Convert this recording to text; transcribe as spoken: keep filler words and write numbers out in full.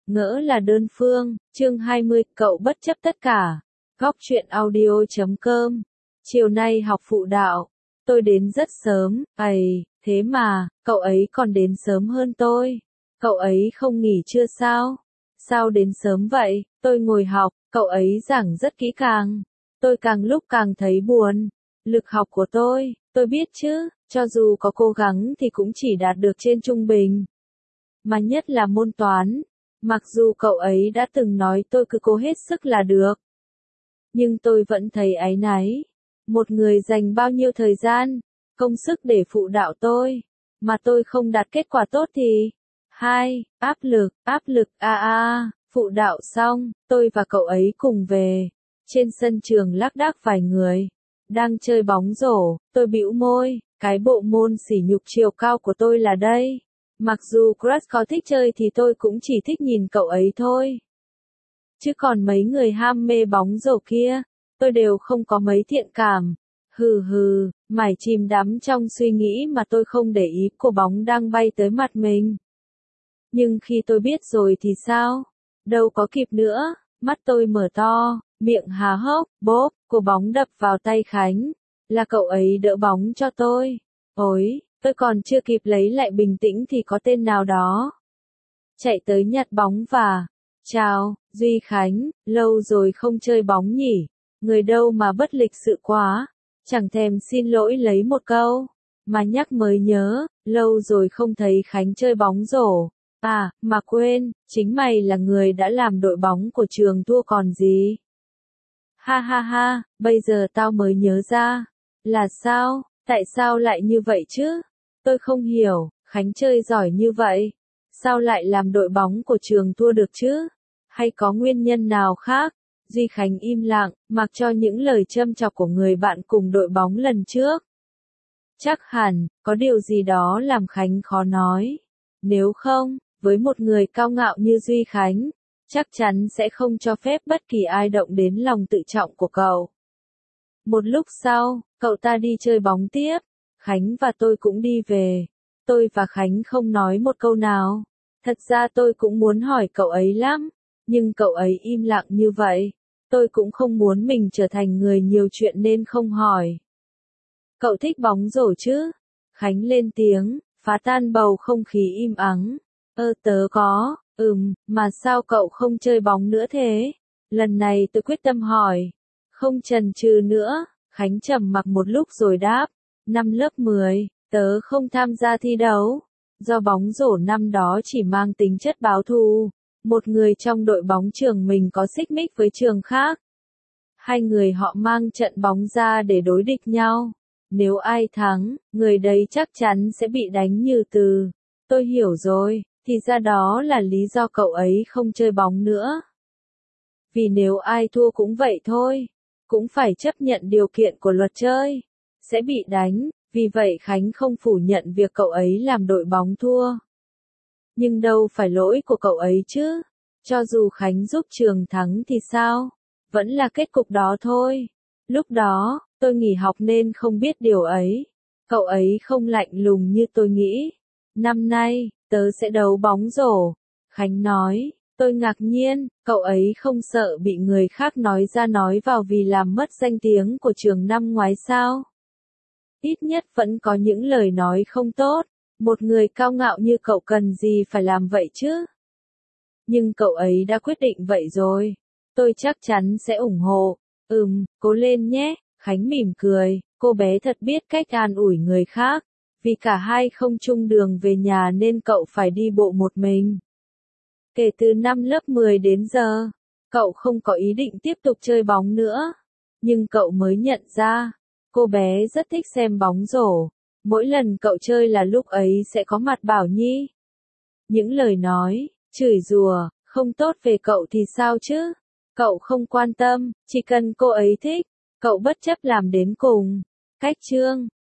ngỡ là đơn phương, chương hai mươi, cậu bất chấp tất cả. Góc truyện audio chấm com. Chiều nay học phụ đạo, tôi đến rất sớm, ầy, thế mà, cậu ấy còn đến sớm hơn tôi. Cậu ấy không nghỉ trưa sao? Sao đến sớm vậy? Tôi ngồi học, cậu ấy giảng rất kỹ càng. Tôi càng lúc càng thấy buồn. Lực học của tôi, tôi biết chứ, cho dù có cố gắng thì cũng chỉ đạt được trên trung bình. Mà nhất là môn toán. Mặc dù cậu ấy đã từng nói tôi cứ cố hết sức là được. Nhưng tôi vẫn thấy áy náy. Một người dành bao nhiêu thời gian, công sức để phụ đạo tôi, mà tôi không đạt kết quả tốt thì... Hai, áp lực, áp lực, a a, phụ đạo xong, tôi và cậu ấy cùng về. Trên sân trường lác đác vài người, đang chơi bóng rổ, tôi bĩu môi, cái bộ môn sỉ nhục chiều cao của tôi là đây. Mặc dù crush có thích chơi thì tôi cũng chỉ thích nhìn cậu ấy thôi. Chứ còn mấy người ham mê bóng rổ kia, tôi đều không có mấy thiện cảm. Hừ hừ, mải chìm đắm trong suy nghĩ mà tôi không để ý quả bóng đang bay tới mặt mình. Nhưng khi tôi biết rồi thì sao? Đâu có kịp nữa, mắt tôi mở to, miệng há hốc, bốp, quả bóng đập vào tay Khánh. Là cậu ấy đỡ bóng cho tôi. Ôi, tôi còn chưa kịp lấy lại bình tĩnh thì có tên nào đó chạy tới nhặt bóng và... Chào, Duy Khánh, lâu rồi không chơi bóng nhỉ? Người đâu mà bất lịch sự quá. Chẳng thèm xin lỗi lấy một câu. Mà nhắc mới nhớ, lâu rồi không thấy Khánh chơi bóng rổ. À, mà quên, chính mày là người đã làm đội bóng của trường thua còn gì. Ha ha ha, bây giờ tao mới nhớ ra. Là sao, tại sao lại như vậy chứ? Tôi không hiểu, Khánh chơi giỏi như vậy. Sao lại làm đội bóng của trường thua được chứ? Hay có nguyên nhân nào khác? Duy Khánh im lặng, mặc cho những lời châm chọc của người bạn cùng đội bóng lần trước. Chắc hẳn, có điều gì đó làm Khánh khó nói. Nếu không, với một người cao ngạo như Duy Khánh, chắc chắn sẽ không cho phép bất kỳ ai động đến lòng tự trọng của cậu. Một lúc sau, cậu ta đi chơi bóng tiếp, Khánh và tôi cũng đi về. Tôi và Khánh không nói một câu nào. Thật ra tôi cũng muốn hỏi cậu ấy lắm, nhưng cậu ấy im lặng như vậy. Tôi cũng không muốn mình trở thành người nhiều chuyện nên không hỏi. Cậu thích bóng rổ chứ? Khánh lên tiếng, phá tan bầu không khí im ắng. Ơ tớ có, ừm, mà sao cậu không chơi bóng nữa thế? Lần này tôi quyết tâm hỏi. Không chần chừ nữa, Khánh trầm mặc một lúc rồi đáp. Năm lớp mười, tớ không tham gia thi đấu. Do bóng rổ năm đó chỉ mang tính chất báo thù. Một người trong đội bóng trường mình có xích mích với trường khác. Hai người họ mang trận bóng ra để đối địch nhau. Nếu ai thắng, người đấy chắc chắn sẽ bị đánh như từ. Tôi hiểu rồi, thì ra đó là lý do cậu ấy không chơi bóng nữa. Vì nếu ai thua cũng vậy thôi. Cũng phải chấp nhận điều kiện của luật chơi. Sẽ bị đánh, vì vậy Khánh không phủ nhận việc cậu ấy làm đội bóng thua. Nhưng đâu phải lỗi của cậu ấy chứ. Cho dù Khánh giúp trường thắng thì sao? Vẫn là kết cục đó thôi. Lúc đó, tôi nghỉ học nên không biết điều ấy. Cậu ấy không lạnh lùng như tôi nghĩ. Năm nay, tớ sẽ đấu bóng rổ. Khánh nói, tôi ngạc nhiên, cậu ấy không sợ bị người khác nói ra nói vào vì làm mất danh tiếng của trường năm ngoái sao? Ít nhất vẫn có những lời nói không tốt. Một người cao ngạo như cậu cần gì phải làm vậy chứ? Nhưng cậu ấy đã quyết định vậy rồi. Tôi chắc chắn sẽ ủng hộ. Ừm, cố lên nhé. Khánh mỉm cười. Cô bé thật biết cách an ủi người khác. Vì cả hai không chung đường về nhà nên cậu phải đi bộ một mình. Kể từ năm lớp mười đến giờ, cậu không có ý định tiếp tục chơi bóng nữa. Nhưng cậu mới nhận ra, cô bé rất thích xem bóng rổ. Mỗi lần cậu chơi là lúc ấy sẽ có mặt Bảo Nhi. Những lời nói, chửi rủa, không tốt về cậu thì sao chứ? Cậu không quan tâm, chỉ cần cô ấy thích, cậu bất chấp làm đến cùng. Cách chương